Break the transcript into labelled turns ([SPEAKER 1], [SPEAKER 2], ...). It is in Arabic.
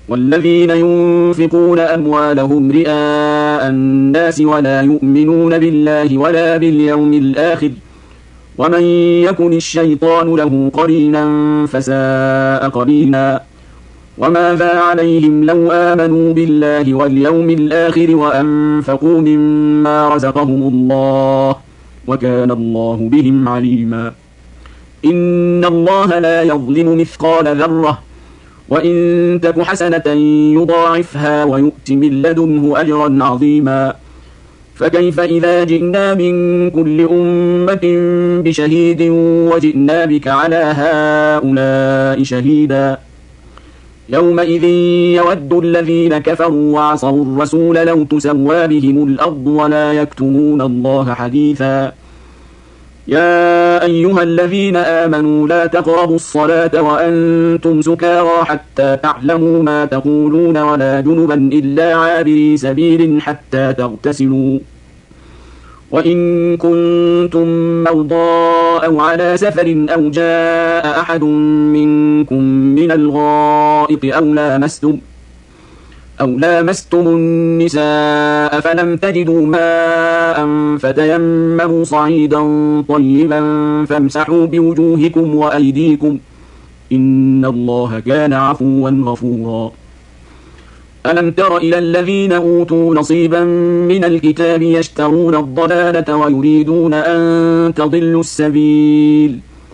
[SPEAKER 1] والذين ينفقون أموالهم رئاء الناس ولا يؤمنون بالله ولا باليوم الآخر ومن يكن الشيطان له قرينا فساء قرينا وماذا عليهم لو آمنوا بالله واليوم الآخر وأنفقوا مما رزقهم الله وكان الله بهم عليما إن الله لا يظلم مثقال ذرة وإن تك حسنة يضاعفها ويؤت من لدنه أجرا عظيما فكيف إذا جئنا من كل أمة بشهيد وجئنا بك على هؤلاء شهيدا يومئذ يود الذين كفروا وعصوا الرسول لو تسوى بهم الأرض ولا يكتمون الله حديثا يا أيها الذين آمنوا لا تقربوا الصلاة وأنتم سكارى حتى تعلموا ما تقولون ولا جنبا إلا عابري سبيل حتى تغتسلوا وإن كنتم مرضى أو على سفر أو جاء أحد منكم من الغائط أو لامستم النساء فلم تجدوا ماء فتيمموا صعيدا طيبا فامسحوا بوجوهكم وأيديكم إن الله كان عفوا غفورا ألم تر إلى الذين أوتوا نصيبا من الكتاب يشترون الضلالة ويريدون أن تضلوا السبيل